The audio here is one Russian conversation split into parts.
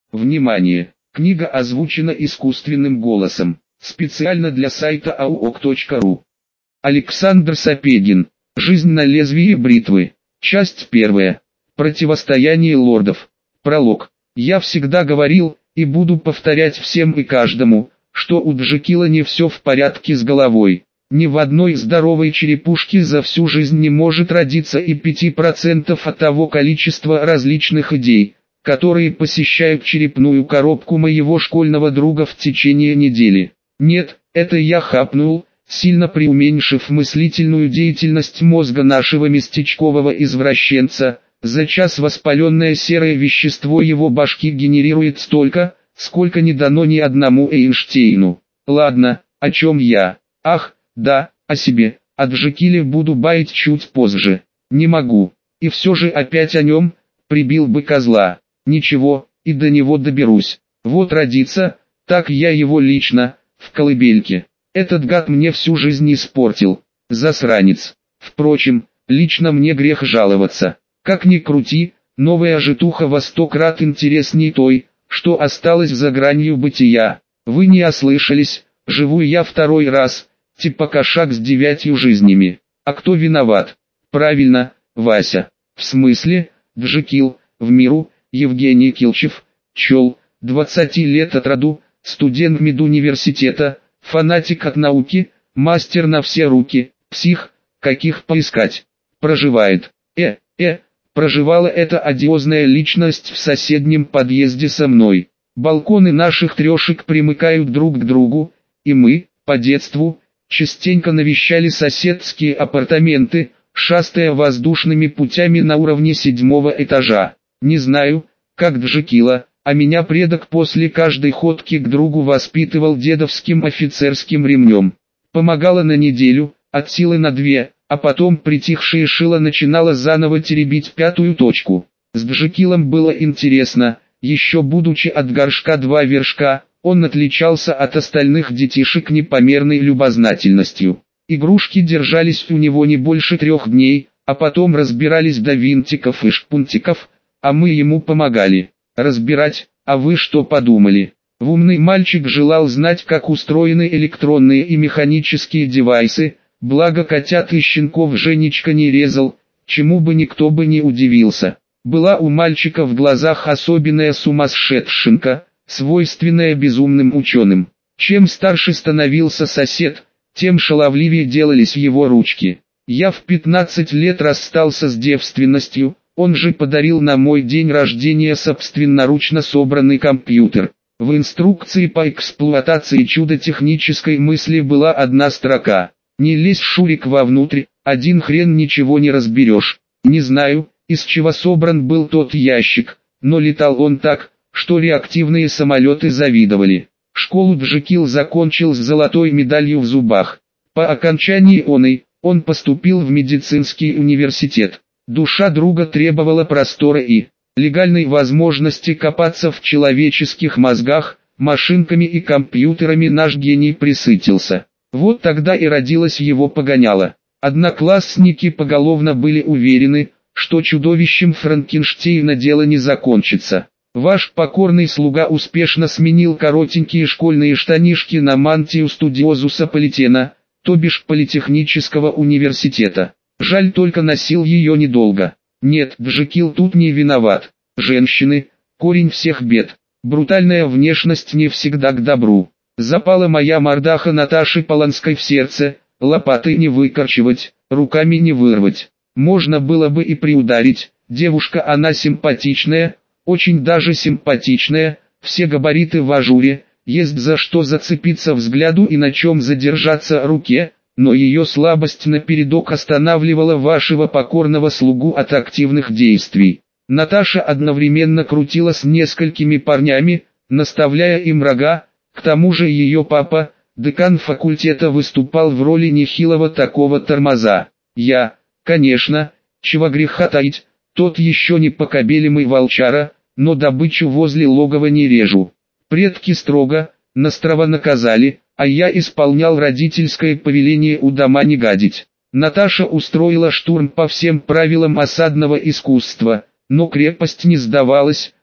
Внимание! Книга озвучена искусственным голосом. Специально для сайта auok.ru. Александр Сапегин. Жизнь на лезвии бритвы. Часть 1. Противостояние лордов. Пролог. Я всегда говорил, и буду повторять всем и каждому, что у Джекила не все в порядке с головой. Ни в одной здоровой черепушке за всю жизнь не может родиться и 5% от того количества различных идей, которые посещают черепную коробку моего школьного друга в течение недели. Нет, это я хапнул, сильно преуменьшив мыслительную деятельность мозга нашего местечкового извращенца. За час воспаленное серое вещество его башки генерирует столько, сколько не дано ни одному Эйнштейну. Ладно, о чем я? Ах, да, о себе. О Джекиле буду баять чуть позже. Не могу. И все же опять о нем, прибил бы козла. Ничего, и до него доберусь. Вот родится, так я его лично, в колыбельке. Этот гад мне всю жизнь испортил. Засранец. Впрочем, лично мне грех жаловаться. Как ни крути, новая житуха во 100 крат интересней той, что осталась за гранью бытия. Вы не ослышались, живу я второй раз, типа кошак с 9 жизнями. А кто виноват? Правильно, Вася. В смысле, Джекил, в миру, Евгений Килчев, чел, 20 лет от роду, студент медуниверситета, фанатик от науки, мастер на все руки, псих, каких поискать. Проживает. Проживала эта одиозная личность в соседнем подъезде со мной. Балконы наших трешек примыкают друг к другу, и мы, по детству, частенько навещали соседские апартаменты, шастая воздушными путями на уровне 7-го этажа. Не знаю, как Джекила, а меня предок после каждой ходки к другу воспитывал дедовским офицерским ремнем. Помогала на неделю, от силы на 2, а потом притихшее шило начинало заново теребить 5-ю точку. С Джекилом было интересно, еще будучи от горшка 2 вершка, он отличался от остальных детишек непомерной любознательностью. Игрушки держались у него не больше 3 дней, а потом разбирались до винтиков и шпунтиков, а мы ему помогали разбирать. А вы что подумали? Умный мальчик желал знать, как устроены электронные и механические девайсы, благо котят и щенков Женечка не резал, чему бы никто бы не удивился. Была у мальчика в глазах особенная сумасшедшинка, свойственная безумным ученым. Чем старше становился сосед, тем шаловливее делались его ручки. Я в 15 лет расстался с девственностью, он же подарил на мой день рождения собственноручно собранный компьютер. В инструкции по эксплуатации чуда технической мысли была одна строка: «Не лезь, Шурик, вовнутрь, один хрен ничего не разберешь». Не знаю, из чего собран был тот ящик, но летал он так, что реактивные самолеты завидовали. Школу Джекил закончил с золотой медалью в зубах. По окончании он поступил в медицинский университет. Душа друга требовала простора и легальной возможности копаться в человеческих мозгах, машинками и компьютерами наш гений пресытился. Вот тогда и родилась его погоняла. Одноклассники поголовно были уверены, что чудовищем Франкенштейна дело не закончится. Ваш покорный слуга успешно сменил коротенькие школьные штанишки на мантию студиозуса Политена, то бишь Политехнического университета. Жаль, только носил ее недолго. Нет, Джекил тут не виноват. Женщины – корень всех бед. Брутальная внешность не всегда к добру. Запала моя мордаха Наташи Полонской в сердце, лопатой не выкорчевать, руками не вырвать. Можно было бы и приударить, девушка она симпатичная, очень даже симпатичная, все габариты в ажуре, есть за что зацепиться взгляду и на чем задержаться руке, но ее слабость напередок останавливала вашего покорного слугу от активных действий. Наташа одновременно крутила с несколькими парнями, наставляя им рога, к тому же ее папа, декан факультета, выступал в роли нехилого такого тормоза. Я, конечно, чего греха таить, тот еще не покобелимый волчара, но добычу возле логова не режу. Предки строго, настрово наказали, а я исполнял родительское повеление у дома не гадить. Наташа устроила штурм по всем правилам осадного искусства, но крепость не сдавалась,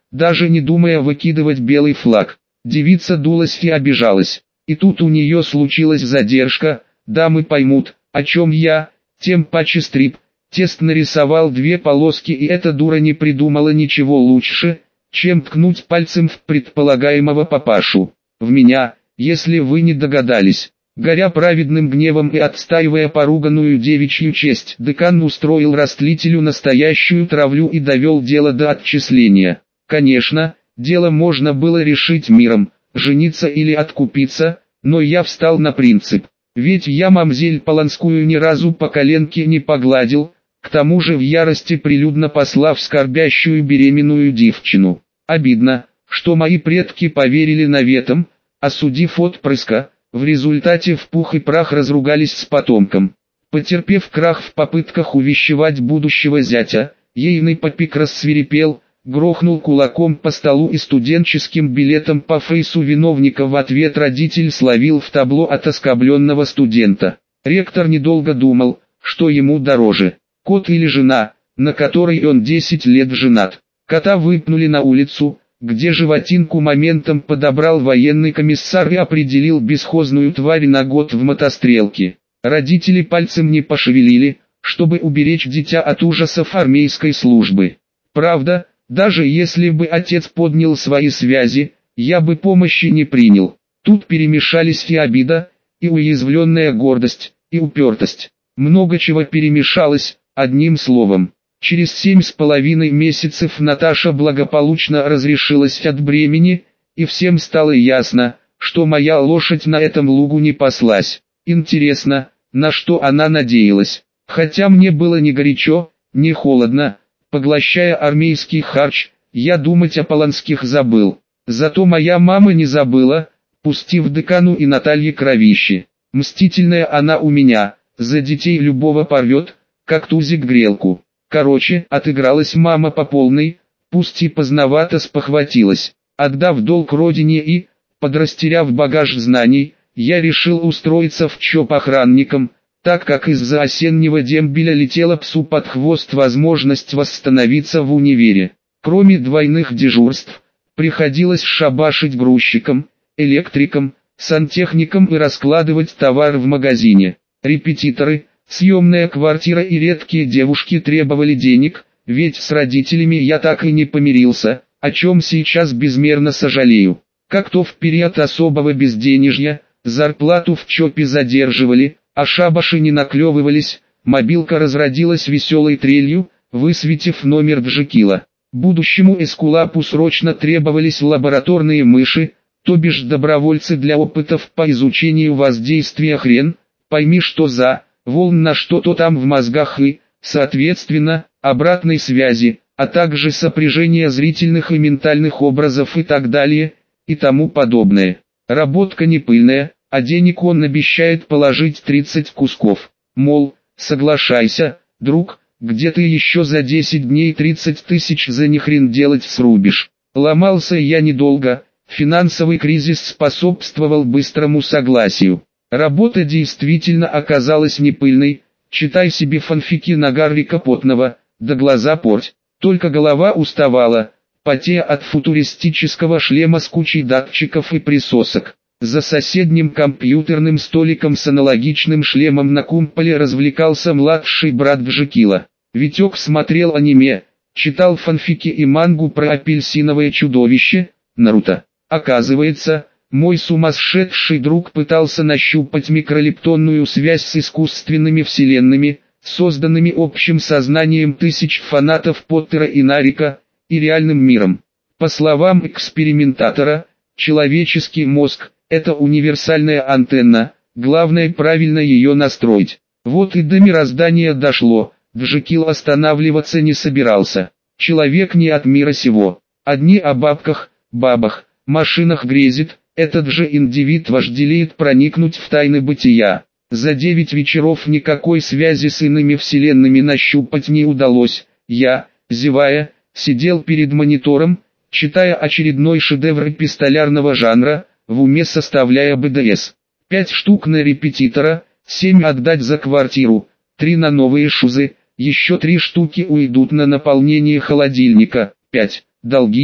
даже не думая выкидывать белый флаг. Девица дулась и обижалась. И тут у нее случилась задержка, дамы поймут, о чем я, тем паче стрип. Тест нарисовал 2 полоски, и эта дура не придумала ничего лучше, чем ткнуть пальцем в предполагаемого папашу. В меня, если вы не догадались. Горя праведным гневом и отстаивая поруганную девичью честь, декан устроил растлителю настоящую травлю и довел дело до отчисления. Конечно, дело можно было решить миром, жениться или откупиться, но я встал на принцип. Ведь я мамзель Полонскую ни разу по коленке не погладил, к тому же в ярости прилюдно послав скорбящую беременную девчину. Обидно, что мои предки поверили наветам, осудив отпрыска, в результате в пух и прах разругались с потомком. Потерпев крах в попытках увещевать будущего зятя, ейный попик рассвирепел, грохнул кулаком по столу и студенческим билетом по фейсу виновника в ответ родитель словил в табло от оскорбленного студента. Ректор недолго думал, что ему дороже, кот или жена, на которой он 10 лет женат. Кота выпнули на улицу, где животинку моментом подобрал военный комиссар и определил бесхозную тварь на год в мотострелке. Родители пальцем не пошевелили, чтобы уберечь дитя от ужасов армейской службы. Правда, даже если бы отец поднял свои связи, я бы помощи не принял. Тут перемешались и обида, и уязвленная гордость, и упертость. Много чего перемешалось, одним словом. Через 7,5 месяцев Наташа благополучно разрешилась от бремени, и всем стало ясно, что моя лошадь на этом лугу не паслась. Интересно, на что она надеялась. Хотя мне было ни горячо, ни холодно, поглощая армейский харч, я думать о Полонских забыл. Зато моя мама не забыла, пустив декану и Наталье кровище. Мстительная она у меня, за детей любого порвет, как тузик грелку. Короче, отыгралась мама по полной, пусть и поздновато спохватилась. Отдав долг родине и, подрастеряв багаж знаний, я решил устроиться в ЧОП охранником, так как из-за осеннего дембеля летела псу под хвост возможность восстановиться в универе. Кроме двойных дежурств, приходилось шабашить грузчиком, электриком, сантехником и раскладывать товар в магазине. Репетиторы, съемная квартира и редкие девушки требовали денег, ведь с родителями я так и не помирился, о чем сейчас безмерно сожалею. Как-то в период особого безденежья, зарплату в ЧОПе задерживали, а шабаши не наклевывались, мобилка разродилась веселой трелью, высветив номер Джекила. Будущему эскулапу срочно требовались лабораторные мыши, то бишь добровольцы для опытов по изучению воздействия хрен, пойми что за, волн на что-то там в мозгах и, соответственно, обратной связи, а также сопряжение зрительных и ментальных образов и так далее, и тому подобное. Работка не пыльная, а денег он обещает положить 30 кусков. Мол, соглашайся, друг, где ты еще за 10 дней 30 тысяч за нихрен делать срубишь. Ломался я недолго, финансовый кризис способствовал быстрому согласию. Работа действительно оказалась не пыльной, читай себе фанфики на Гарри Капотного, да глаза порть. Только голова уставала, потея от футуристического шлема с кучей датчиков и присосок. За соседним компьютерным столиком с аналогичным шлемом на кумполе развлекался младший брат Джекила. Витек смотрел аниме, читал фанфики и мангу про апельсиновое чудовище, Наруто. Оказывается, мой сумасшедший друг пытался нащупать микролептонную связь с искусственными вселенными, созданными общим сознанием тысяч фанатов Поттера и Нарика, и реальным миром. По словам экспериментатора, человеческий мозг – это универсальная антенна, главное правильно ее настроить. Вот и до мироздания дошло, Джекил останавливаться не собирался. Человек не от мира сего. Одни о бабках, бабах, машинах грезит, этот же индивид вожделеет проникнуть в тайны бытия. За 9 вечеров никакой связи с иными вселенными нащупать не удалось. Я, зевая, сидел перед монитором, читая очередной шедевр эпистолярного жанра, в уме составляя БДС. 5 штук на репетитора, 7 отдать за квартиру, 3 на новые шузы, еще 3 штуки уйдут на наполнение холодильника, 5 долги,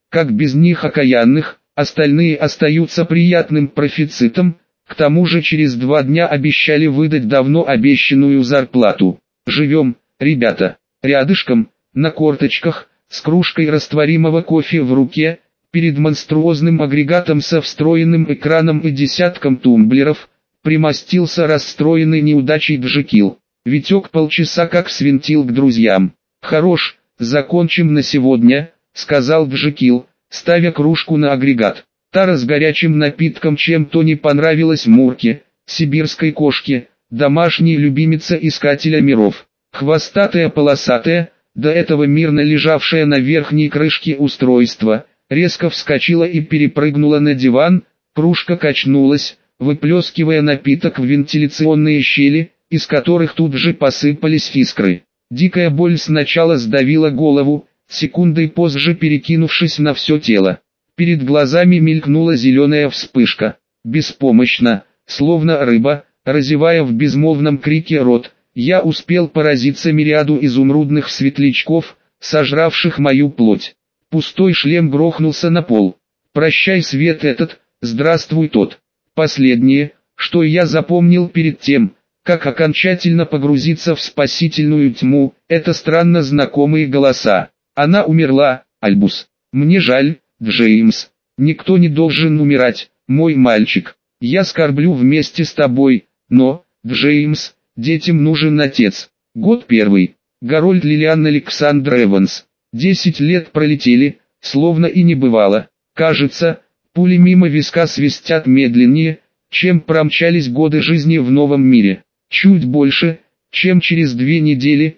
как без них окаянных, остальные остаются приятным профицитом, к тому же через 2 дня обещали выдать давно обещанную зарплату. Живем, ребята, рядышком, на корточках, с кружкой растворимого кофе в руке, перед монструозным агрегатом со встроенным экраном и десятком тумблеров, примостился расстроенный неудачей Джекил. Витек полчаса как свинтил к друзьям. «Хорош, закончим на сегодня», — сказал Джекил, ставя кружку на агрегат. Тара с горячим напитком чем-то не понравилась Мурке, сибирской кошке, домашней любимице искателя миров. Хвостатая полосатая, до этого мирно лежавшая на верхней крышке устройства, резко вскочила и перепрыгнула на диван, кружка качнулась, выплескивая напиток в вентиляционные щели, из которых тут же посыпались искры. Дикая боль сначала сдавила голову, секундой позже перекинувшись на все тело. Перед глазами мелькнула зеленая вспышка. Беспомощно, словно рыба, разевая в безмолвном крике рот, я успел поразиться мириаду изумрудных светлячков, сожравших мою плоть. Пустой шлем грохнулся на пол. «Прощай, свет этот, здравствуй тот». Последнее, что я запомнил перед тем, как окончательно погрузиться в спасительную тьму, это странно знакомые голоса. «Она умерла, Альбус. Мне жаль, Джеймс. Никто не должен умирать, мой мальчик. Я скорблю вместе с тобой, но, Джеймс, детям нужен отец». Год первый. Гарольд Лилиан Александр Эванс. 10 лет пролетели, словно и не бывало. Кажется, пули мимо виска свистят медленнее, чем промчались годы жизни в новом мире. Чуть больше, чем через 2 недели,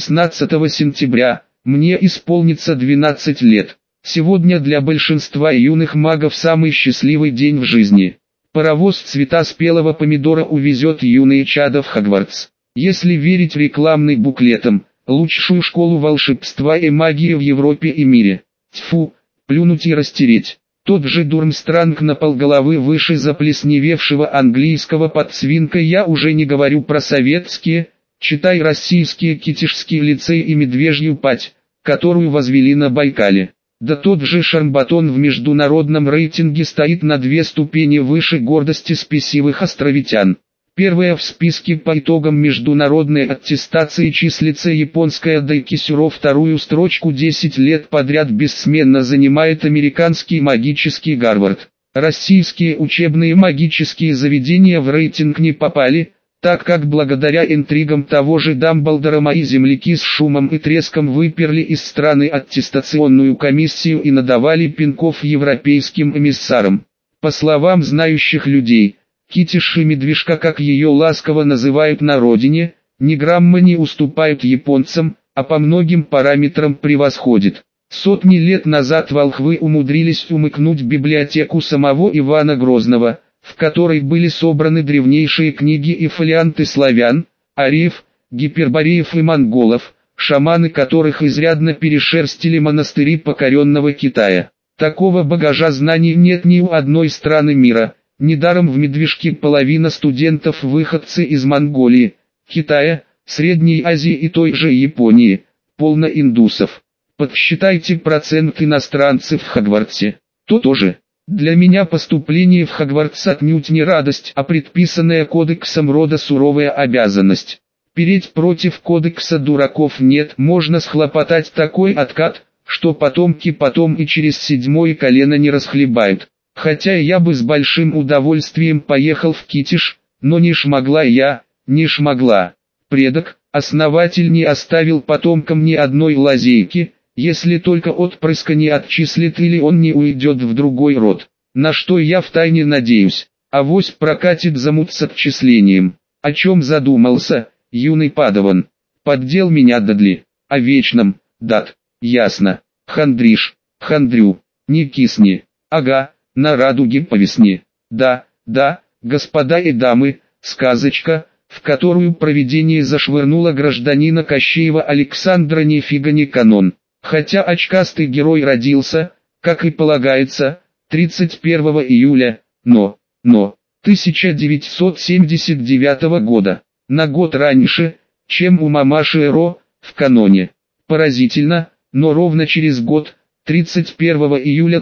16 сентября, мне исполнится 12 лет. Сегодня для большинства юных магов самый счастливый день в жизни. Паровоз цвета спелого помидора увезет юные чада в Хогвартс. Если верить рекламным буклетам, лучшую школу волшебства и магии в Европе и мире. Тьфу, плюнуть и растереть. Тот же Дурмстранг на полголовы выше заплесневевшего английского подсвинка, я уже не говорю про советские, читай российские Китежский лицей и Медвежью Падь, которую возвели на Байкале. Да тот же Шармбатон в международном рейтинге стоит на 2 ступени выше гордости спесивых островитян. Первая в списке по итогам международной аттестации числится японская Дайкисюро, вторую строчку 10 лет подряд бессменно занимает американский магический Гарвард. Российские учебные магические заведения в рейтинг не попали, так как благодаря интригам того же Дамблдора мои земляки с шумом и треском выперли из страны аттестационную комиссию и надавали пинков европейским эмиссарам. По словам знающих людей, Китиш и Медвежка, как ее ласково называют на родине, ни грамма не уступают японцам, а по многим параметрам превосходит. Сотни лет назад волхвы умудрились умыкнуть библиотеку самого Ивана Грозного, в которой были собраны древнейшие книги и фолианты славян, ариев, гипербореев и монголов, шаманы которых изрядно перешерстили монастыри покоренного Китая. Такого багажа знаний нет ни у одной страны мира. Недаром в Медвежке половина студентов выходцы из Монголии, Китая, Средней Азии и той же Японии, полно индусов. Подсчитайте процент иностранцев в Хогвартсе. То тоже. Для меня поступление в Хогвартс отнюдь не радость, а предписанная кодексом рода суровая обязанность. Переть против кодекса дураков нет, можно схлопотать такой откат, что потомки потом и через 7-е колено не расхлебают. Хотя я бы с большим удовольствием поехал в Китиш, но не шмогла я, не шмогла. Предок, основатель не оставил потомкам ни одной лазейки, если только отпрыска не отчислит или он не уйдет в другой род. На что я втайне надеюсь, авось прокатит замут с отчислением. О чем задумался, юный падаван? Поддел меня Дадли. О вечном, Дад, ясно. Хандришь, хандрю, не кисни. Ага. На радуге по весне. Да, господа и дамы, сказочка, в которую провидение зашвырнуло гражданина Кощеева Александра, нифига не канон. Хотя очкастый герой родился, как и полагается, 31 июля, но 1979 года, на год раньше, чем у мамаши Эро, в каноне. Поразительно, но ровно через год, 31 июля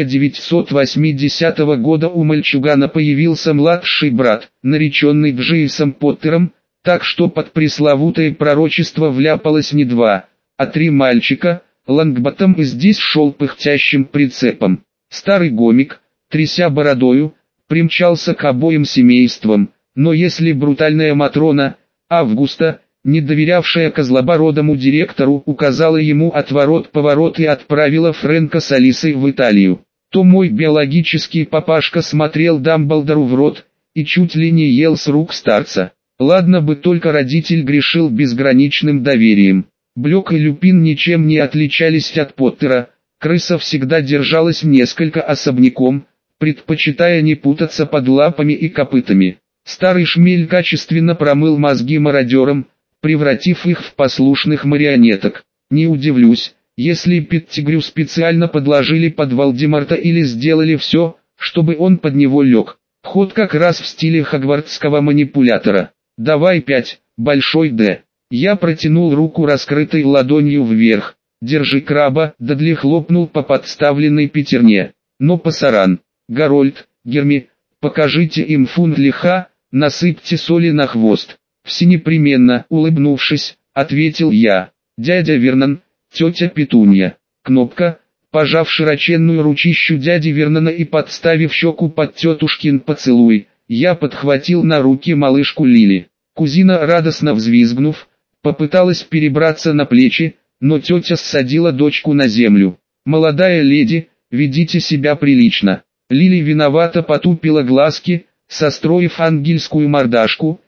1980 года у мальчугана появился младший брат, нареченный Джеймсом Поттером, так что под пресловутое пророчество вляпалось не 2, а 3 мальчика. Лонгботтом и здесь шел пыхтящим прицепом. Старый гомик, тряся бородою, примчался к обоим семействам, но если брутальная Матрона, Августа, не доверявшая козлобородому директору, указала ему отворот-поворот и отправила Фрэнка с Алисой в Италию, то мой биологический папашка смотрел Дамблдору в рот и чуть ли не ел с рук старца. Ладно бы только родитель грешил безграничным доверием. Блек и Люпин ничем не отличались от Поттера, крыса всегда держалась несколько особняком, предпочитая не путаться под лапами и копытами. Старый шмель качественно промыл мозги мародерам, превратив их в послушных марионеток. Не удивлюсь, если Петтигрю специально подложили под Волдеморта или сделали все, чтобы он под него лег. Ход как раз в стиле хогвартского манипулятора. «Давай 5, большой Д». Я протянул руку раскрытой ладонью вверх. «Держи краба», Дадли хлопнул по подставленной пятерне. «Но пасаран, Гарольд, Герми, покажите им фунт лиха, насыпьте соли на хвост». «Все непременно», улыбнувшись, ответил я. «Дядя Вернон, тетя Петунья». Кнопка, пожав широченную ручищу дяди Вернона и подставив щеку под тетушкин поцелуй, я подхватил на руки малышку Лили. Кузина, радостно взвизгнув, попыталась перебраться на плечи, но тетя ссадила дочку на землю. «Молодая леди, ведите себя прилично». Лили виновато потупила глазки, состроив ангельскую мордашку,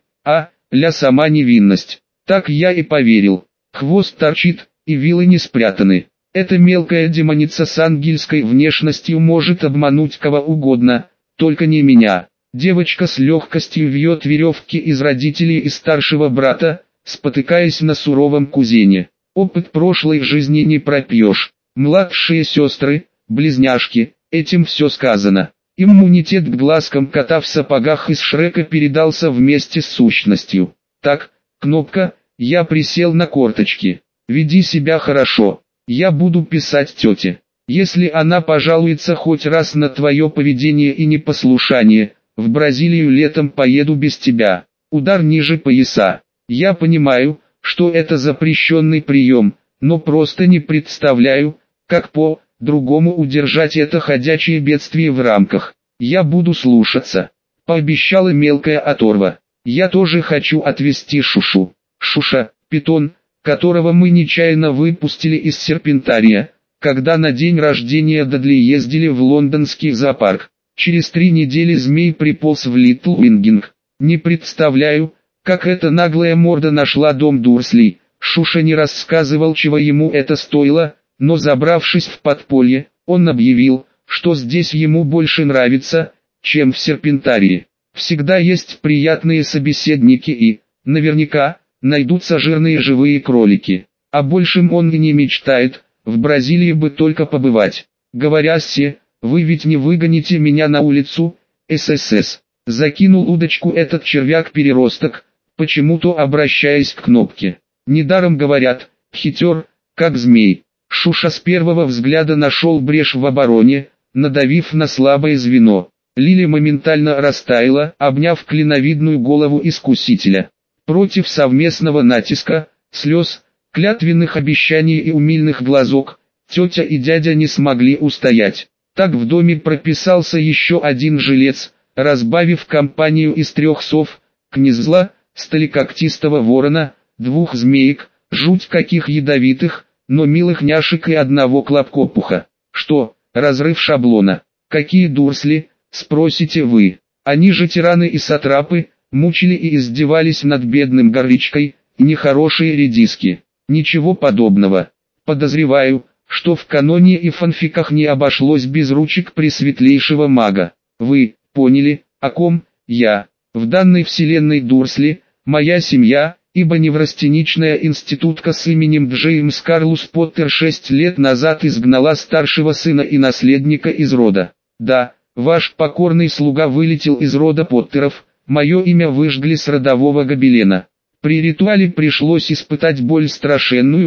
ля сама невинность. Так я и поверил. Хвост торчит, и вилы не спрятаны. Эта мелкая демоница с ангельской внешностью может обмануть кого угодно, только не меня. Девочка с легкостью вьет веревки из родителей и старшего брата, спотыкаясь на суровом кузене. Опыт прошлой жизни не пропьешь. Младшие сестры, близняшки, этим все сказано. Иммунитет к глазкам кота в сапогах из Шрека передался вместе с сущностью. Так, Кнопка, я присел на корточки. Веди себя хорошо. Я буду писать тете. Если она пожалуется хоть раз на твое поведение и непослушание, в Бразилию летом поеду без тебя. Удар ниже пояса. Я понимаю, что это запрещенный прием, но просто не представляю, как по-другому удержать это ходячее бедствие в рамках. Я буду слушаться, пообещала мелкая оторва. Я тоже хочу отвезти Шушу. Шуша, питон, которого мы нечаянно выпустили из серпентария, когда на день рождения Дадли ездили в лондонский зоопарк. Через 3 недели змей приполз в Литл Уингинг. Не представляю, как эта наглая морда нашла дом Дурсли. Шуша не рассказывал, чего ему это стоило, но забравшись в подполье, он объявил, что здесь ему больше нравится, чем в серпентарии. Всегда есть приятные собеседники и, наверняка, найдутся жирные живые кролики. О большем он и не мечтает, в Бразилии бы только побывать. Говоря се, вы ведь не выгоните меня на улицу, ССС. Закинул удочку этот червяк-переросток, почему-то обращаясь к Кнопке. Недаром говорят, хитер, как змей. Шуша с первого взгляда нашел брешь в обороне, надавив на слабое звено. Лили моментально растаяла, обняв клиновидную голову искусителя. Против совместного натиска, слез, клятвенных обещаний и умильных глазок, тетя и дядя не смогли устоять. Так в доме прописался еще один жилец, разбавив компанию из 3 сов, князла, сталикоктистого ворона, 2 змеек, жуть каких ядовитых, но милых няшек и 1 клопкопуха. Что, разрыв шаблона? Какие Дурсли, спросите вы? Они же тираны и сатрапы, мучили и издевались над бедным горличкой, нехорошие редиски. Ничего подобного. Подозреваю, что в каноне и фанфиках не обошлось без ручек пресветлейшего мага. Вы поняли, о ком я? В данной вселенной Дурсли, моя семья, ибо неврастеничная институтка с именем Джеймс Карлус Поттер 6 лет назад изгнала старшего сына и наследника из рода. Да, ваш покорный слуга вылетел из рода Поттеров, мое имя выжгли с родового гобелена. При ритуале пришлось испытать боль страшенную,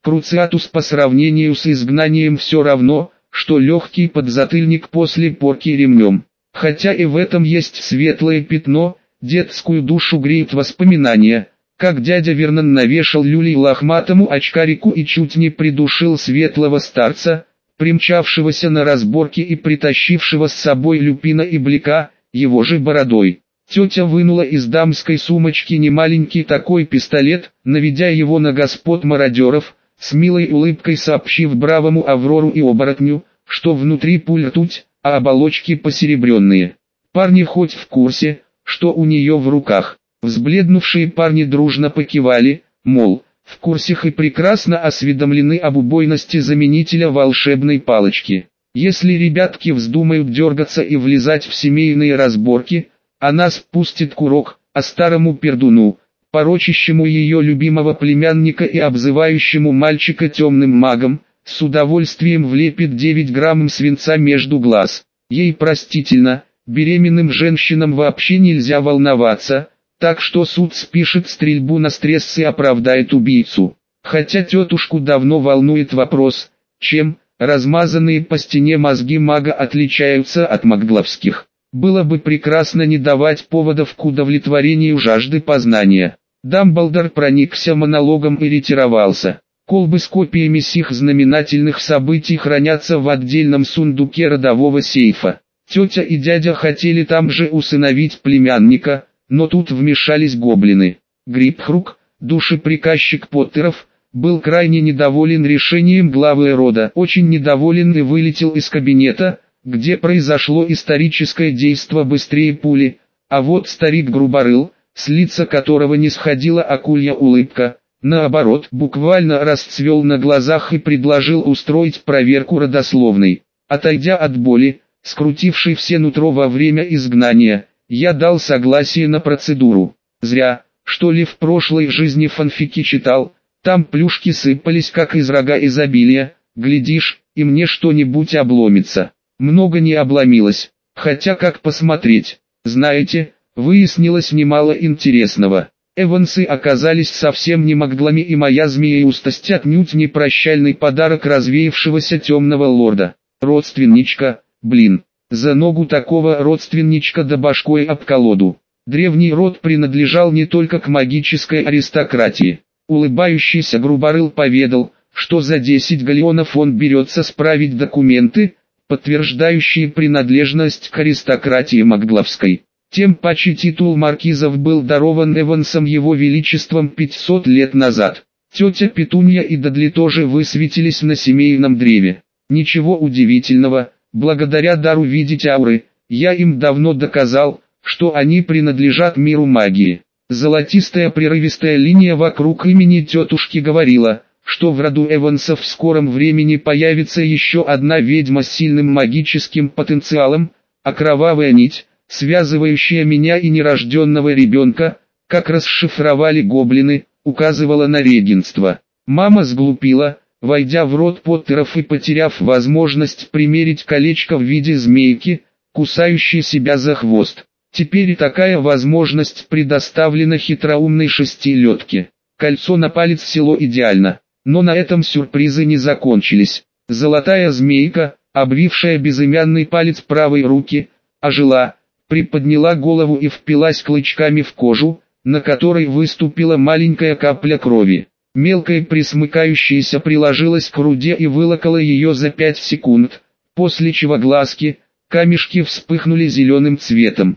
Круциатус по сравнению с изгнанием все равно, что легкий подзатыльник после порки ремнем. Хотя и в этом есть светлое пятно, детскую душу греет воспоминания, как дядя Вернон навешал люлей лохматому очкарику и чуть не придушил светлого старца, примчавшегося на разборки и притащившего с собой люпина и блика, его же бородой. Тетя вынула из дамской сумочки немаленький такой пистолет, наведя его на господ мародеров, с милой улыбкой сообщив бравому Аврору и оборотню, что внутри пуль ртуть, а оболочки посеребренные. Парни хоть в курсе, что у нее в руках. Взбледнувшие парни дружно покивали, мол, в курсах и прекрасно осведомлены об убойности заменителя волшебной палочки. Если ребятки вздумают дергаться и влезать в семейные разборки, она спустит курок, а старому пердуну, порочащему ее любимого племянника и обзывающему мальчика темным магом, с удовольствием влепит 9 грамм свинца между глаз. Ей простительно, беременным женщинам вообще нельзя волноваться, так что суд спишет стрельбу на стресс и оправдает убийцу. Хотя тетушку давно волнует вопрос, чем размазанные по стене мозги мага отличаются от магловских. Было бы прекрасно не давать поводов к удовлетворению жажды познания. Дамблдор проникся монологом и ретировался. Колбы с копиями сих знаменательных событий хранятся в отдельном сундуке родового сейфа. Тетя и дядя хотели там же усыновить племянника, но тут вмешались гоблины. Грибхрук, душеприказчик Поттеров, был крайне недоволен решением главы рода, очень недоволен и вылетел из кабинета, где произошло историческое действо быстрее пули, а вот старик Груборыл, с лица которого не сходила акулья улыбка, наоборот, буквально расцвел на глазах и предложил устроить проверку родословной. Отойдя от боли, скрутившей все нутро во время изгнания, я дал согласие на процедуру. Зря, что ли, в прошлой жизни фанфики читал, там плюшки сыпались как из рога изобилия, глядишь, и мне что-нибудь обломится. Много не обломилось, хотя как посмотреть, знаете, выяснилось немало интересного. Эвансы оказались совсем не маглами, и моя змееустость отнюдь не прощальный подарок развеявшегося темного лорда. Родственничка, блин, за ногу такого родственничка да башкой об колоду. Древний род принадлежал не только к магической аристократии. Улыбающийся Груборыл поведал, что за 10 галеонов он берется справить документы, подтверждающие принадлежность к аристократии магловской. Тем паче титул маркизов был дарован Эвансом его величеством 500 лет назад. Тетя Петунья и Дадли тоже высветились на семейном древе. Ничего удивительного, благодаря дару видеть ауры, я им давно доказал, что они принадлежат миру магии. Золотистая прерывистая линия вокруг имени тетушки говорила, что в роду Эвансов в скором времени появится еще одна ведьма с сильным магическим потенциалом, а кровавая нить, связывающая меня и нерожденного ребенка, как расшифровали гоблины, указывала на регенство. Мама сглупила, войдя в род Поттеров и потеряв возможность примерить колечко в виде змейки, кусающей себя за хвост. Теперь и такая возможность предоставлена хитроумной шестилетке. Кольцо на палец село идеально, но на этом сюрпризы не закончились. Золотая змейка, обвившая безымянный палец правой руки, ожила, приподняла голову и впилась клычками в кожу, на которой выступила маленькая капля крови. Мелкая присмыкающаяся приложилась к груди и вылокала ее за 5 секунд, после чего глазки, камешки вспыхнули зеленым цветом.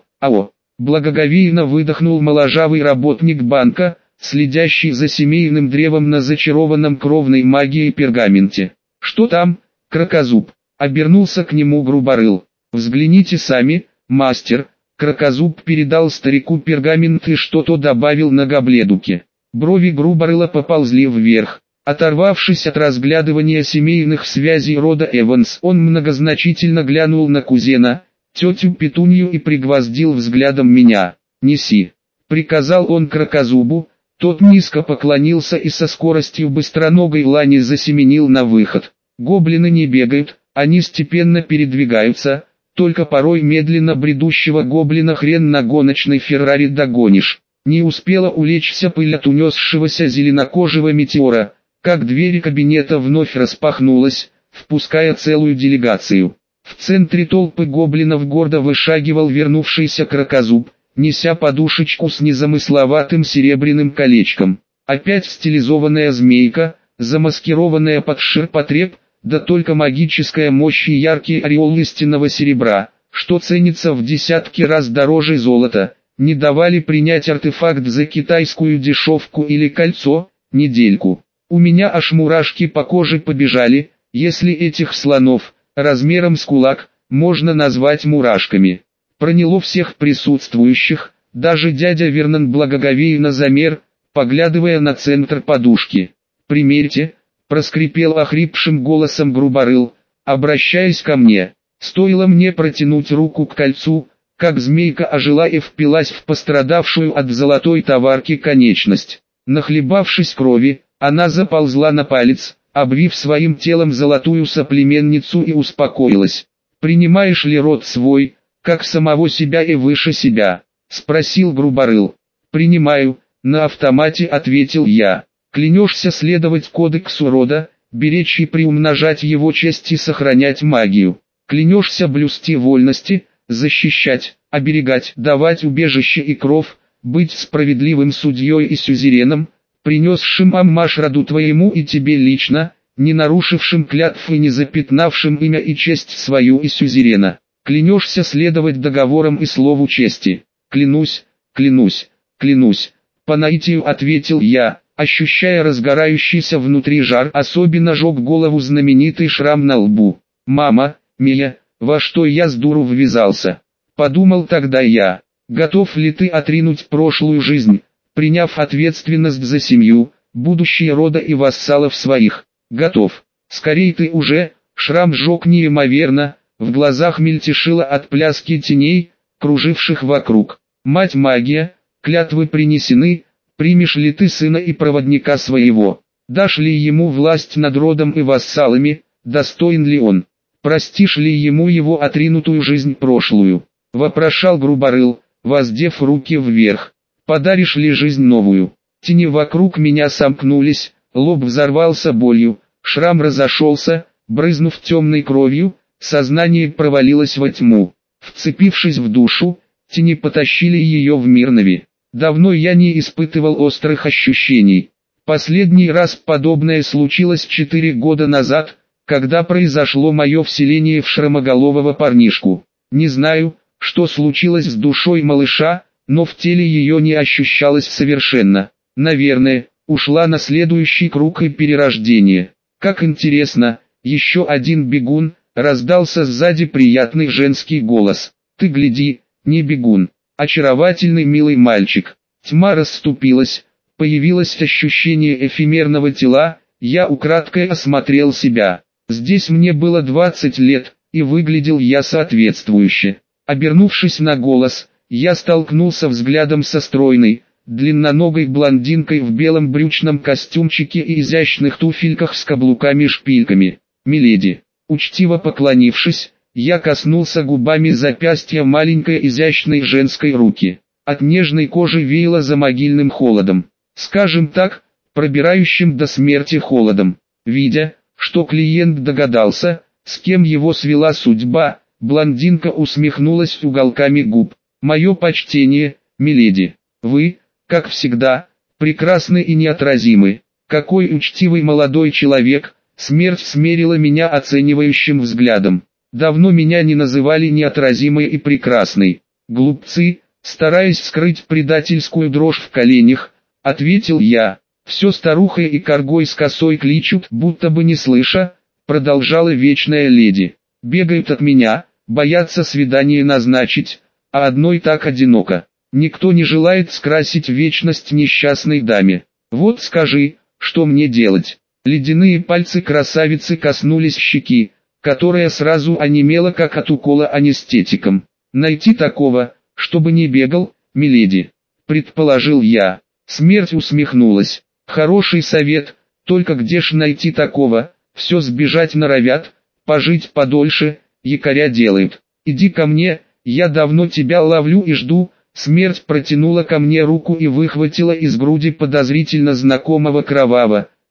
О, благоговейно выдохнул моложавый работник банка, следящий за семейным древом на зачарованном кровной магией пергаменте. «Что там, Кракозуб?» — обернулся к нему Груборыл. «Взгляните сами, мастер». Кракозуб передал старику пергамент и что-то добавил на гобледуке. Брови Груборыла поползли вверх. Оторвавшись от разглядывания семейных связей рода Эванс, он многозначительно глянул на кузена, тетю Петунью, и пригвоздил взглядом меня. «Неси», — приказал он Кракозубу. Тот низко поклонился и со скоростью быстроногой лани засеменил на выход. Гоблины не бегают, они степенно передвигаются, только порой медленно бредущего гоблина хрен на гоночной Феррари догонишь. Не успела улечься пыль от унесшегося зеленокожего метеора, как дверь кабинета вновь распахнулась, впуская целую делегацию. В центре толпы гоблинов гордо вышагивал вернувшийся кракозуб, неся подушечку с незамысловатым серебряным колечком. Опять стилизованная змейка, замаскированная под ширпотреб, да только магическая мощь и яркий ореол истинного серебра, что ценится в десятки раз дороже золота, не давали принять артефакт за китайскую дешевку или кольцо, недельку. У меня аж мурашки по коже побежали, если этих слонов, размером с кулак, можно назвать мурашками. Проняло всех присутствующих, даже дядя Вернон благоговейно замер, поглядывая на центр подушки. «Примерьте», — проскрипел охрипшим голосом Груборыл, обращаясь ко мне. Стоило мне протянуть руку к кольцу, как змейка ожила и впилась в пострадавшую от золотой товарки конечность. Нахлебавшись крови, она заползла на палец, обвив своим телом золотую соплеменницу и успокоилась. «Принимаешь ли род свой, как самого себя и выше себя?» — спросил Груборыл. «Принимаю», — на автомате ответил я. «Клянешься следовать кодексу рода, беречь и приумножать его честь и сохранять магию. Клянешься блюсти вольности, защищать, оберегать, давать убежище и кров, быть справедливым судьей и сюзереном, принесшим аммаж роду твоему и тебе лично, не нарушившим клятв и не запятнавшим имя и честь свою и сюзерена. Клянешься следовать договорам и слову чести». «Клянусь, клянусь, клянусь», — по наитию ответил я, ощущая разгорающийся внутри жар. Особенно жег голову знаменитый шрам на лбу. «Мама, Мия, во что я с дуру ввязался?» Подумал тогда я. «Готов ли ты отринуть прошлую жизнь, приняв ответственность за семью, будущее рода и вассалов своих?» «Готов. Скорей ты уже». Шрам сжег неимоверно, в глазах мельтешило от пляски теней, круживших вокруг. «Мать магия, клятвы принесены, примешь ли ты сына и проводника своего? Дашь ли ему власть над родом и вассалами, достоин ли он? Простишь ли ему его отринутую жизнь прошлую?» Вопрошал Груборыл, воздев руки вверх. «Подаришь ли жизнь новую?» Тени вокруг меня сомкнулись, лоб взорвался болью, шрам разошелся, брызнув темной кровью, сознание провалилось во тьму. Вцепившись в душу, тени потащили ее в Мирнови. Давно я не испытывал острых ощущений. Последний раз подобное случилось 4 года назад, когда произошло мое вселение в шрамоголового парнишку. Не знаю, что случилось с душой малыша, но в теле ее не ощущалось совершенно. Наверное, ушла на следующий круг и перерождение. Как интересно, еще один бегун, раздался сзади приятный женский голос. «Ты гляди, не бегун, очаровательный милый мальчик». Тьма расступилась, появилось ощущение эфемерного тела, я украдкой осмотрел себя. Здесь мне было 20 лет, и выглядел я соответствующе. Обернувшись на голос, я столкнулся взглядом со стройной, длинноногой блондинкой в белом брючном костюмчике и изящных туфельках с каблуками-шпильками. «Миледи». Учтиво поклонившись, я коснулся губами запястья маленькой изящной женской руки. От нежной кожи веяло замогильным холодом. Скажем так, пробирающим до смерти холодом. Видя, что клиент догадался, с кем его свела судьба, блондинка усмехнулась уголками губ. «Мое почтение, миледи. Вы, как всегда, прекрасны и неотразимы. Какой учтивый молодой человек». Смерть смерила меня оценивающим взглядом. Давно меня не называли неотразимой и прекрасной. «Глупцы», стараясь скрыть предательскую дрожь в коленях, ответил я. «Все старухой и коргой с косой кличут, будто бы не слыша», продолжала вечная леди. «Бегают от меня, боятся свидание назначить, а одной так одиноко. Никто не желает скрасить вечность несчастной даме. Вот скажи, что мне делать?» Ледяные пальцы красавицы коснулись щеки, которая сразу онемела как от укола анестетиком. «Найти такого, чтобы не бегал, миледи», — предположил я. Смерть усмехнулась. «Хороший совет, только где ж найти такого, все сбежать норовят, пожить подольше, якоря делают. Иди ко мне, я давно тебя ловлю и жду». Смерть протянула ко мне руку и выхватила из груди подозрительно знакомого кровавого,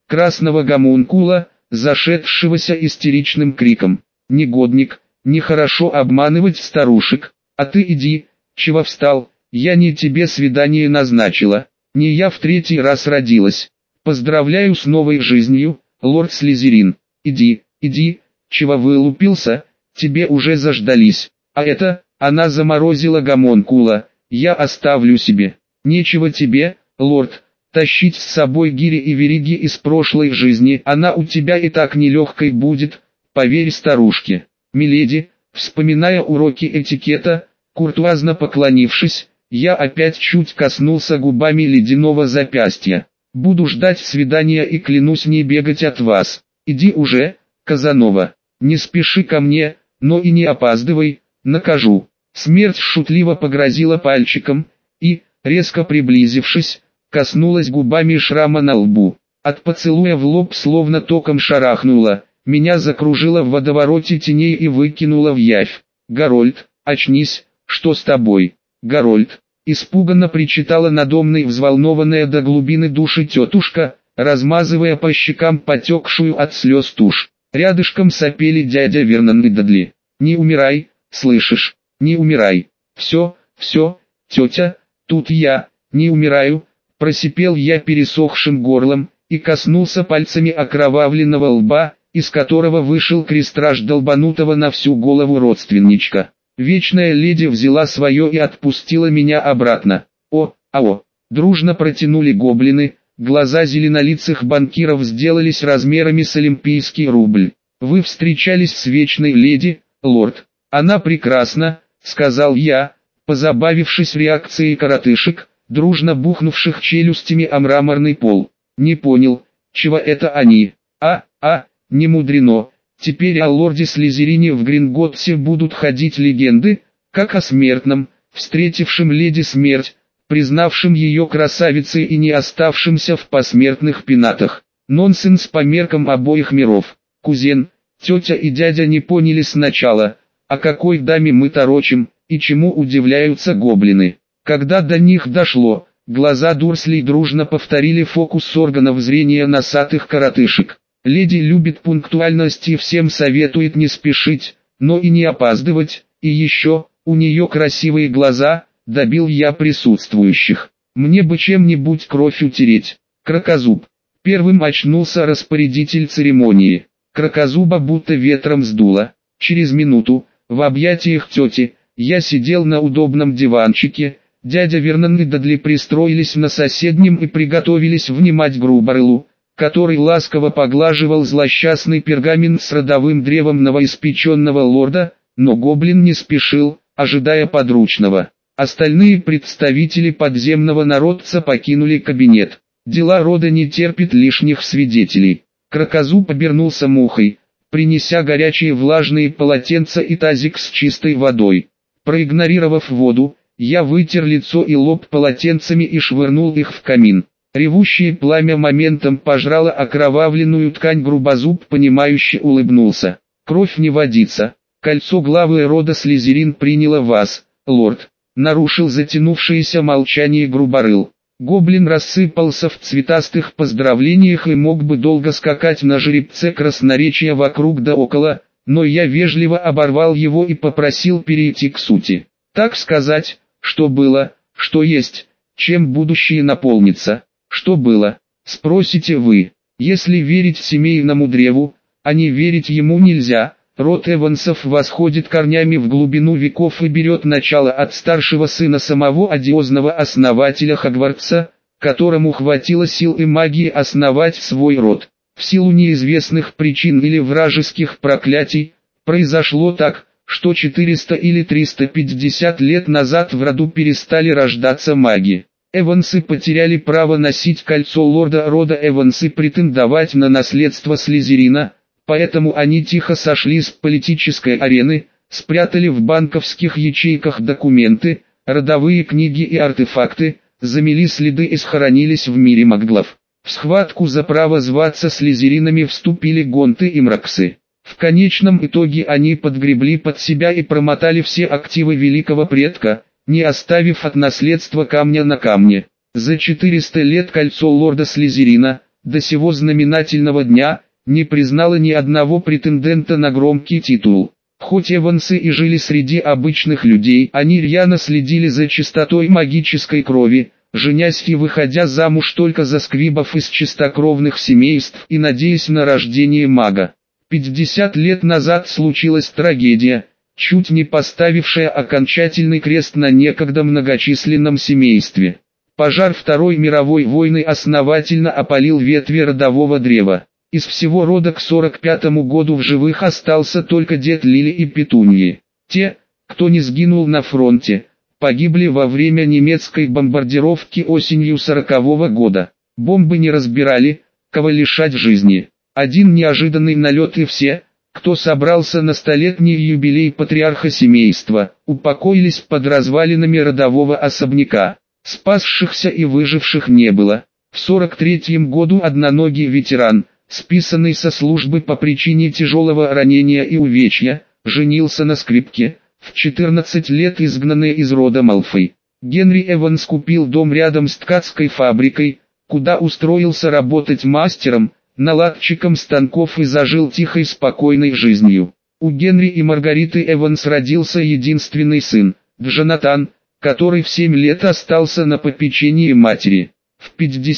красного гомункула, зашедшегося истеричным криком. «Негодник, нехорошо обманывать старушек, а ты иди, чего встал, я не тебе свидание назначила, не я в 3-й раз родилась. Поздравляю с новой жизнью, лорд Слизерин, иди, чего вылупился, тебе уже заждались, а это, она заморозила гомункула, я оставлю себе, нечего тебе, лорд, тащить с собой гири и вериги из прошлой жизни, она у тебя и так нелегкой будет, поверь старушке». «Миледи», вспоминая уроки этикета, куртуазно поклонившись, я опять чуть коснулся губами ледяного запястья. «Буду ждать свидания и клянусь не бегать от вас. Иди уже, Казанова, не спеши ко мне, но и не опаздывай, накажу». Смерть шутливо погрозила пальчиком и, резко приблизившись, коснулась губами шрама на лбу. От поцелуя в лоб словно током шарахнуло, меня закружило в водовороте теней и выкинуло в явь. «Гарольд, очнись, что с тобой?» «Гарольд», испуганно причитала надо мной взволнованная до глубины души тетушка, размазывая по щекам потекшую от слез тушь. Рядышком сопели дядя Вернон и Дадли. «Не умирай, слышишь, не умирай». «Все, тетя, тут я, не умираю», просипел я пересохшим горлом, и коснулся пальцами окровавленного лба, из которого вышел крестраж долбанутого на всю голову родственничка. Вечная леди взяла свое и отпустила меня обратно. «О!» дружно протянули гоблины, глаза зеленолицых банкиров сделались размерами с олимпийский рубль. «Вы встречались с вечной леди, лорд?» «Она прекрасна», — сказал я, позабавившись реакцией коротышек, дружно бухнувших челюстями о мраморный пол. «Не понял, чего это они?» Не мудрено. Теперь о лорде Слизерине в Гринготтсе будут ходить легенды, как о смертном, встретившем леди смерть, признавшем ее красавицей и не оставшимся в посмертных пенатах. Нонсенс по меркам обоих миров. Кузен, тетя и дядя не поняли сначала, о какой даме мы торочим, и чему удивляются гоблины. Когда до них дошло, глаза Дурслей дружно повторили фокус органов зрения носатых коротышек. «Леди любит пунктуальность и всем советует не спешить, но и не опаздывать, и еще, у нее красивые глаза», — добил я присутствующих. «Мне бы чем-нибудь кровь утереть». Кракозуб. Первым очнулся распорядитель церемонии. Кракозуба будто ветром сдуло. Через минуту, в объятиях тети, я сидел на удобном диванчике, дядя Вернон и Дадли пристроились на соседнем и приготовились внимать Грубарлу, который ласково поглаживал злосчастный пергамент с родовым древом новоиспеченного лорда, но гоблин не спешил, ожидая подручного. Остальные представители подземного народца покинули кабинет. Дела рода не терпят лишних свидетелей. Кракозуб обернулся мухой, принеся горячие влажные полотенца и тазик с чистой водой. Проигнорировав воду, я вытер лицо и лоб полотенцами и швырнул их в камин. Ревущее пламя моментом пожрало окровавленную ткань. Грубозуб понимающе улыбнулся. «Кровь не водится. Кольцо главы рода Слизерин приняло вас, лорд», — нарушил затянувшееся молчание Груборыл. Гоблин рассыпался в цветастых поздравлениях и мог бы долго скакать на жеребце красноречия вокруг да около, но я вежливо оборвал его и попросил перейти к сути. Так сказать, что было, что есть, чем будущее наполнится. «Что было?» — спросите вы. Если верить семейному древу, а не верить ему нельзя, род Эвансов восходит корнями в глубину веков и берет начало от старшего сына самого одиозного основателя Хогвартса, которому хватило сил и магии основать свой род. В силу неизвестных причин или вражеских проклятий, произошло так, что 400 или 350 лет назад в роду перестали рождаться маги. Эвансы потеряли право носить кольцо лорда рода Эванс и претендовать на наследство Слизерина, поэтому они тихо сошли с политической арены, спрятали в банковских ячейках документы, родовые книги и артефакты, замели следы и схоронились в мире маглов. В схватку за право зваться Слизеринами вступили Гонты и Мраксы. В конечном итоге они подгребли под себя и промотали все активы великого предка, не оставив от наследства камня на камне. За 400 лет кольцо лорда Слизерина, до сего знаменательного дня, не признала ни одного претендента на громкий титул. Хоть Эвансы и жили среди обычных людей, они рьяно следили за чистотой магической крови, женясь и выходя замуж только за сквибов из чистокровных семейств и надеясь на рождение мага. 50 лет назад случилась трагедия, чуть не поставившая окончательный крест на некогда многочисленном семействе. Пожар Второй мировой войны основательно опалил ветви родового древа. Из всего рода к 45-му году в живых остался только дед Лили и Петуньи. Те, кто не сгинул на фронте, погибли во время немецкой бомбардировки осенью 40-го года. Бомбы не разбирали, кого лишать жизни. Один неожиданный налет и все, кто собрался на столетний юбилей патриарха семейства, упокоились под развалинами родового особняка. Спасшихся и выживших не было. В 43-м году одноногий ветеран, списанный со службы по причине тяжелого ранения и увечья, женился на скрипке, в 14 лет изгнанный из рода Малфой. Генри Эванс купил дом рядом с ткацкой фабрикой, куда устроился работать мастером, наладчиком станков и зажил тихой спокойной жизнью. У Генри и Маргариты Эванс родился единственный сын, Джонатан, который в 7 лет остался на попечении матери. В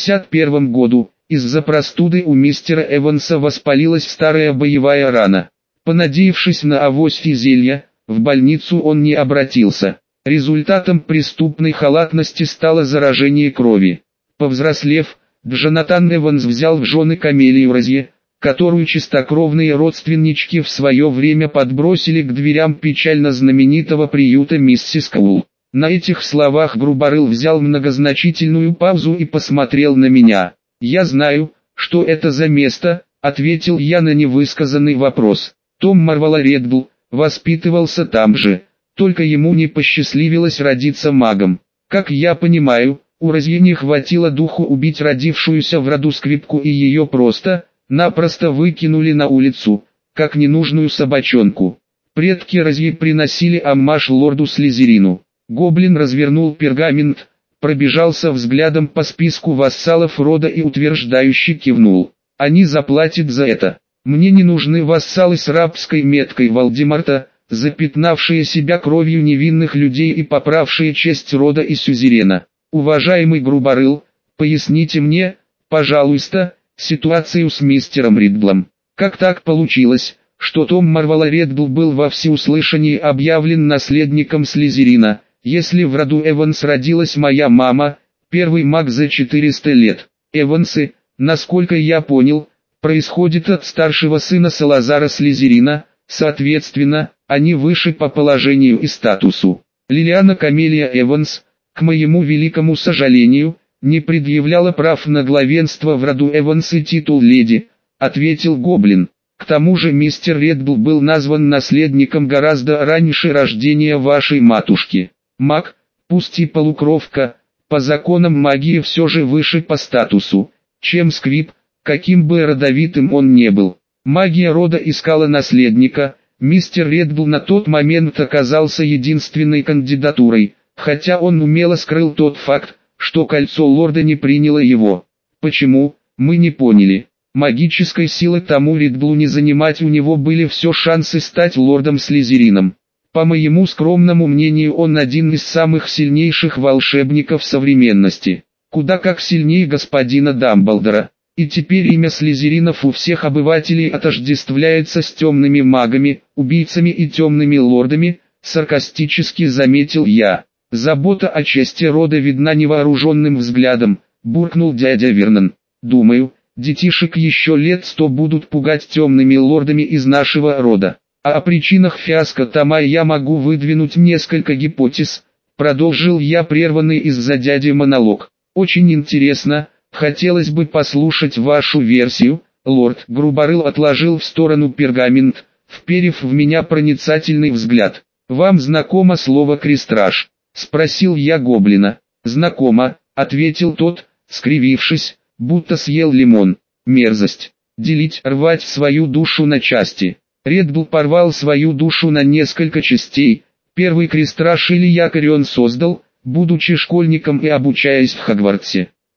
51 году, из-за простуды у мистера Эванса воспалилась старая боевая рана. Понадеявшись на авось и зелья, в больницу он не обратился. Результатом преступной халатности стало заражение крови. Повзрослев, Джонатан Эванс взял в жены Камелию Розье, которую чистокровные родственнички в свое время подбросили к дверям печально знаменитого приюта миссис Коул. На этих словах Груборыл взял многозначительную паузу и посмотрел на меня. «Я знаю, что это за место», — ответил я на невысказанный вопрос. Том Марвола Реддл воспитывался там же, только ему не посчастливилось родиться магом. Как я понимаю, у Розье не хватило духу убить родившуюся в роду скрипку и ее просто-напросто выкинули на улицу, как ненужную собачонку. Предки Розье приносили оммаж лорду Слизерину. Гоблин развернул пергамент, пробежался взглядом по списку вассалов рода и утверждающе кивнул. Они заплатят за это. Мне не нужны вассалы с рабской меткой Волдемарта, запятнавшие себя кровью невинных людей и поправшие честь рода и сюзерена. Уважаемый Груборыл, поясните мне, пожалуйста, ситуацию с мистером Риддлом. Как так получилось, что Том Марвола Реддл был во всеуслышании объявлен наследником Слизерина, если в роду Эванс родилась моя мама, первый маг за 400 лет? Эвансы, насколько я понял, происходят от старшего сына Салазара Слизерина, соответственно, они выше по положению и статусу. Лилиана Камелия Эванс, к моему великому сожалению, не предъявляла прав на главенство в роду Эванс и титул леди, ответил Гоблин. К тому же мистер Реддл был назван наследником гораздо раньше рождения вашей матушки. Маг, пусть и полукровка, по законам магии все же выше по статусу, чем сквиб, каким бы родовитым он не был. Магия рода искала наследника, мистер Реддл на тот момент оказался единственной кандидатурой, хотя он умело скрыл тот факт, что кольцо лорда не приняло его. Почему, мы не поняли. Магической силы тому Риддлу не занимать, у него были все шансы стать лордом Слизерином. По моему скромному мнению, он один из самых сильнейших волшебников современности. Куда как сильнее господина Дамблдора. И теперь имя Слизеринов у всех обывателей отождествляется с темными магами, убийцами и темными лордами, саркастически заметил я. Забота о чести рода видна невооруженным взглядом, буркнул дядя Вернон. Думаю, детишек еще лет 100 будут пугать темными лордами из нашего рода. А о причинах фиаско Тома я могу выдвинуть несколько гипотез, продолжил я прерванный из-за дяди монолог. Очень интересно, хотелось бы послушать вашу версию. Лорд Груборыл отложил в сторону пергамент, вперев в меня проницательный взгляд. Вам знакомо слово «крестраж»? Спросил я гоблина. Знакомо, ответил тот, скривившись, будто съел лимон. Мерзость. Делить, рвать свою душу на части. Реддл порвал свою душу на несколько частей. Первый крестраж или якорь он создал, будучи школьником и обучаясь в Хогвартсе.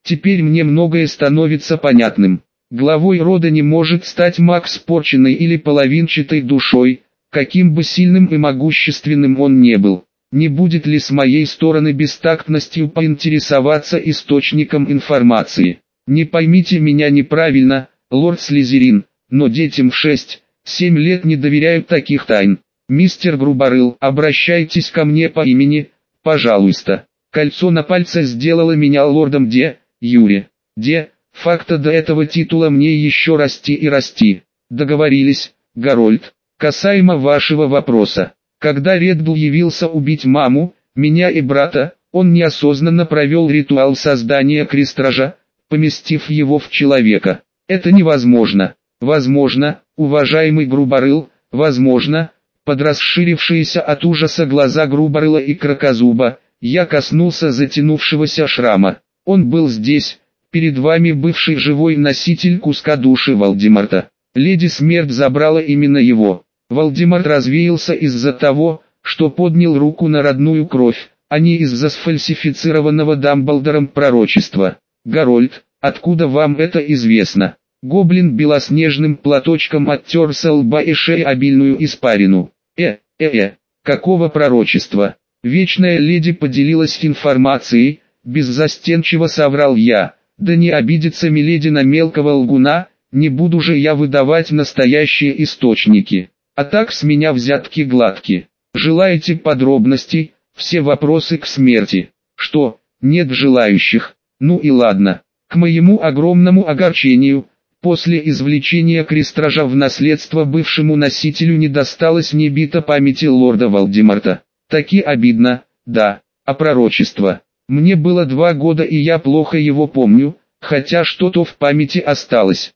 Теперь мне многое становится понятным. Главой рода не может стать маг с порченной или половинчатой душой, каким бы сильным и могущественным он не был. Не будет ли с моей стороны бестактностью поинтересоваться источником информации? Не поймите меня неправильно, лорд Слизерин, но детям в 6-7 лет не доверяют таких тайн. Мистер Груборыл, обращайтесь ко мне по имени, пожалуйста. Кольцо на пальце сделало меня лордом Юре. Факта до этого титула мне еще расти и расти. Договорились, Гарольд. Касаемо вашего вопроса. Когда Редбл явился убить маму, меня и брата, он неосознанно провел ритуал создания крестража, поместив его в человека. Это невозможно. Возможно, уважаемый Груборыл, возможно. Под расширившиеся от ужаса глаза Груборыла и Кракозуба, я коснулся затянувшегося шрама. Он был здесь, перед вами бывший живой носитель куска души Волдемарта. Леди Смерть забрала именно его. Волдемарт развеялся из-за того, что поднял руку на родную кровь, а не из-за сфальсифицированного Дамблдором пророчества. Гарольд, откуда вам это известно? Гоблин белоснежным платочком оттер со лба и шеи обильную испарину. Какого пророчества? Вечная леди поделилась информацией, беззастенчиво соврал я. Да не обидится миледи на мелкого лгуна, не буду же я выдавать настоящие источники. А так с меня взятки гладки. Желаете подробностей? Все вопросы к смерти. Что, нет желающих? Ну и ладно. К моему огромному огорчению, после извлечения крестража в наследство бывшему носителю не досталось ни бита памяти лорда Волдемарта. Таки обидно, да, а пророчество. Мне было 2 года и я плохо его помню, хотя что-то в памяти осталось.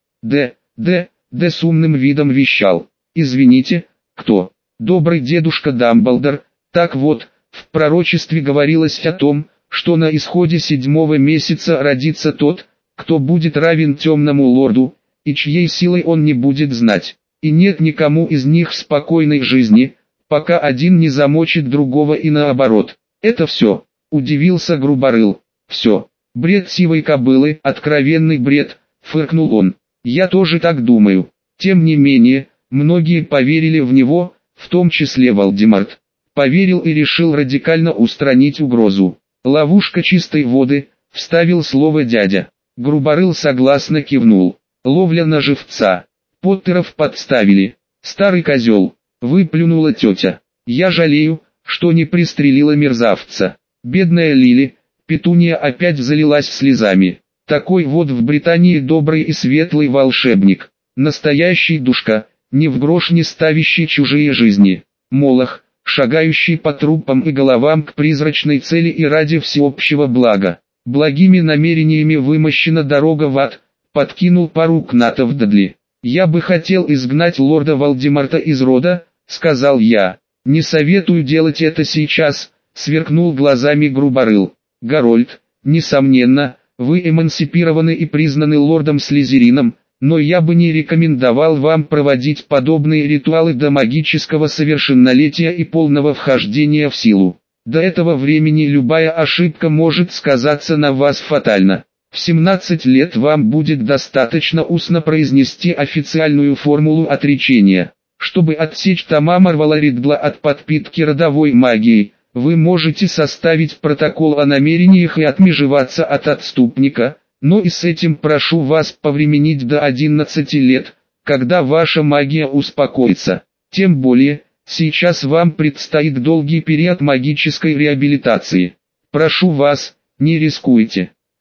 С умным видом вещал. Извините, кто? Добрый дедушка Дамблдор. Так вот, в пророчестве говорилось о том, что на исходе 7-го месяца родится тот, кто будет равен темному лорду, и чьей силой он не будет знать. И нет никому из них спокойной жизни, пока один не замочит другого и наоборот. Это все. Удивился Груборыл. Все. Бред сивой кобылы, откровенный бред, фыркнул он. Я тоже так думаю. Тем не менее, многие поверили в него, в том числе Волдемарт. Поверил и решил радикально устранить угрозу. Ловушка чистой воды, вставил слово дядя. Груборыл согласно кивнул. Ловля на живца. Поттеров подставили. Старый козел. Выплюнула тетя. Я жалею, что не пристрелила мерзавца. Бедная Лили. Петуния опять залилась слезами. Такой вот в Британии добрый и светлый волшебник. Настоящий душка, ни в грош не ставящий чужие жизни. Молох, шагающий по трупам и головам к призрачной цели и ради всеобщего блага. Благими намерениями вымощена дорога в ад, подкинул пару кнатов Дадли. «Я бы хотел изгнать лорда Волдемарта из рода», — сказал я. «Не советую делать это сейчас», — сверкнул глазами Груборыл. «Гарольд, несомненно, вы эмансипированы и признаны лордом Слизерином, но я бы не рекомендовал вам проводить подобные ритуалы до магического совершеннолетия и полного вхождения в силу. До этого времени любая ошибка может сказаться на вас фатально. В 17 лет вам будет достаточно устно произнести официальную формулу отречения. Чтобы отсечь Тамамарвала Ридбла от подпитки родовой магией, вы можете составить протокол о намерениях и отмежеваться от отступника, но и с этим прошу вас повременить до 11 лет, когда ваша магия успокоится. Тем более, сейчас вам предстоит долгий период магической реабилитации. Прошу вас, не рискуйте.